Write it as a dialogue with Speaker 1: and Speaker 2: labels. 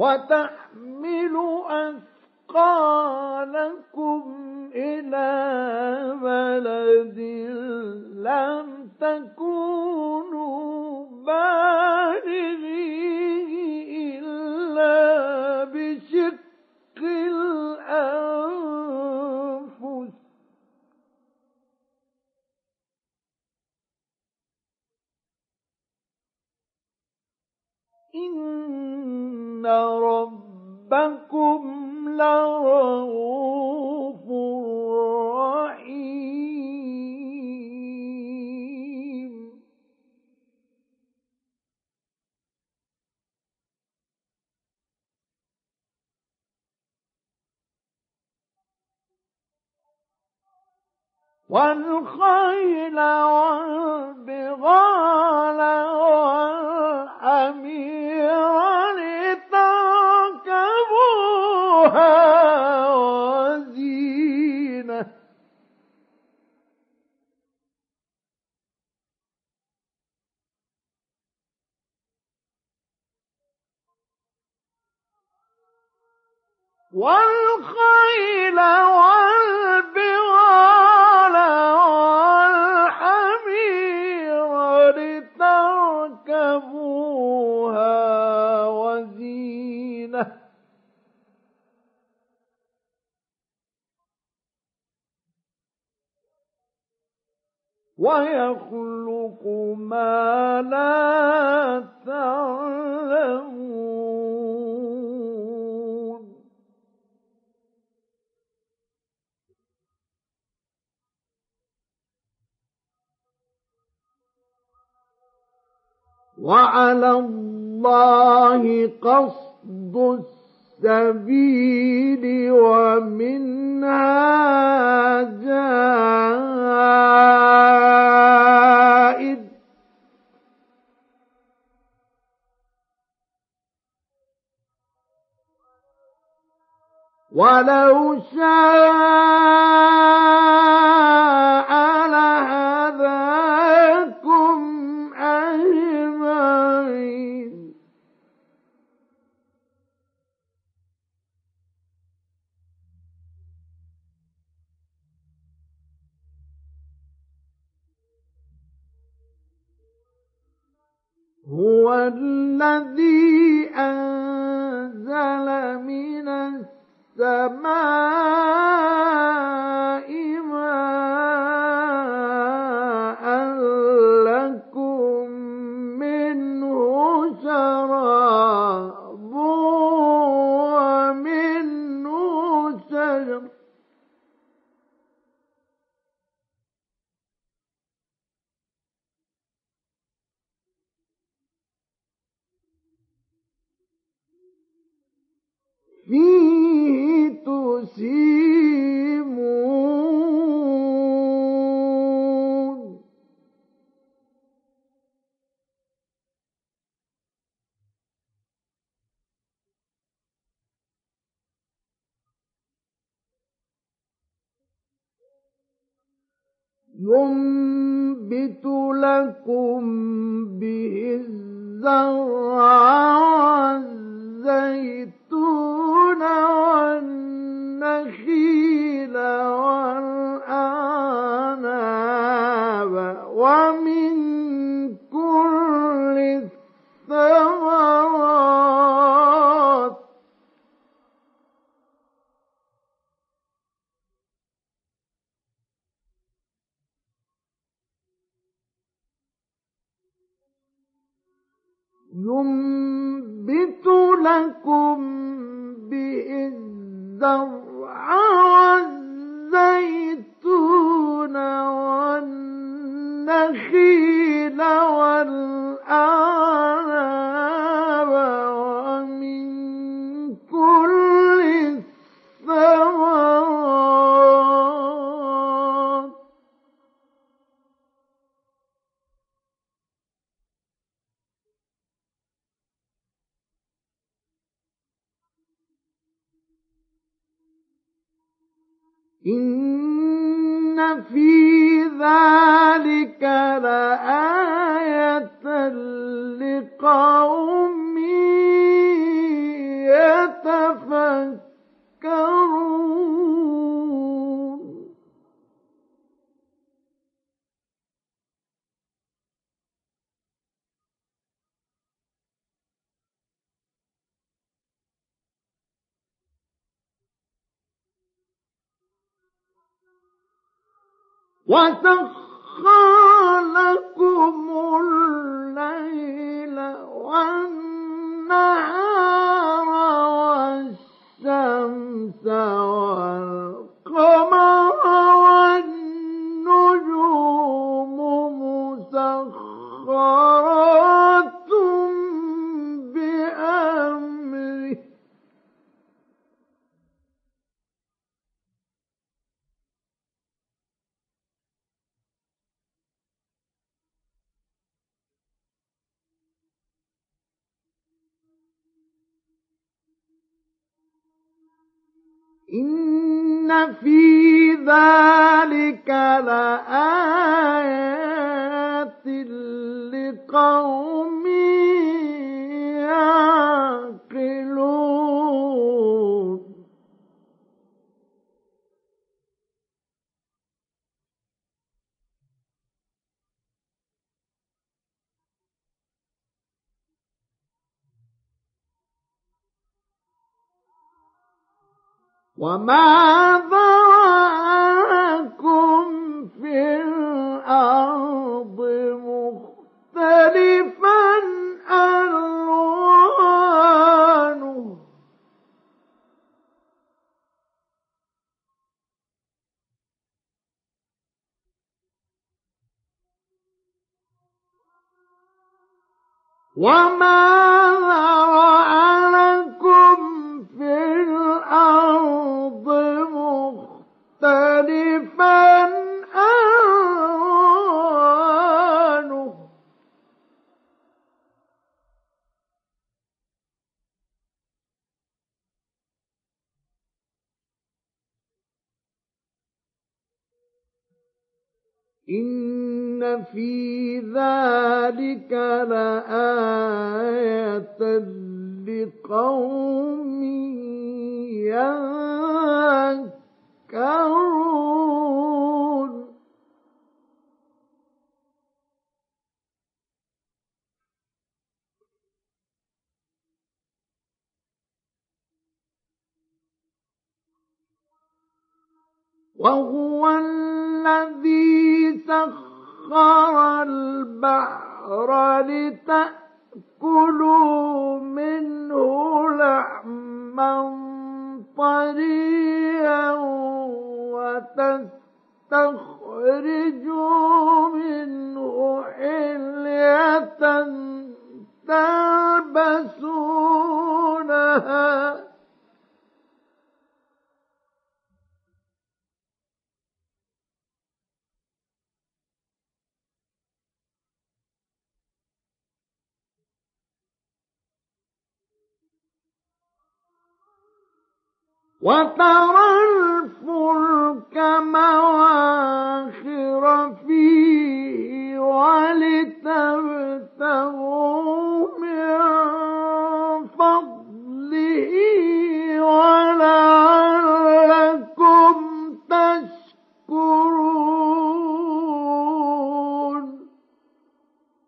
Speaker 1: وتحمل أثقالكم إلى بلد لم تكونوا بالغيه إلا بشق الأنفس إن ربكم لرؤوف رحيم والخيل والبغال والحمير لتركبوها وزينة والخيل والبغال والحمير لتركبوها وزينة ويخلق ما لا تعلمون وعلى الله قصد السبيل ومنها جائر ولو شاء لهداكم أجمعين هو الذي أنزل من السماء ماء لكم منه شراب ومنه شجر فيه تسيمون ينبت لكم به الزرع والزيتون والنخيل والأعناب ومن كل الثمرات ينبت لكم به الزرع والزيتون والنخيل والأعناب ومن كل الثمرات إن في ذلك لآية لقوم يتفكرون وسخر لكم الليل والنهار والشمس والقمر والنجوم مسخرات بأمره إن في ذلك لآيات لقوم يعقلون وما ذرأكم في الأرض مختلفا ألوانه وما ذرأ لكم في الأرض مختلفا ألوانه إن في ذلك لآية لقوم يذكرون وهو الذي سخر البحر لتأكلوا منه لحما طريا وتستخرجوا منه حلية تلبسونها وترى الفلك مواخر فيه ولتبتغوا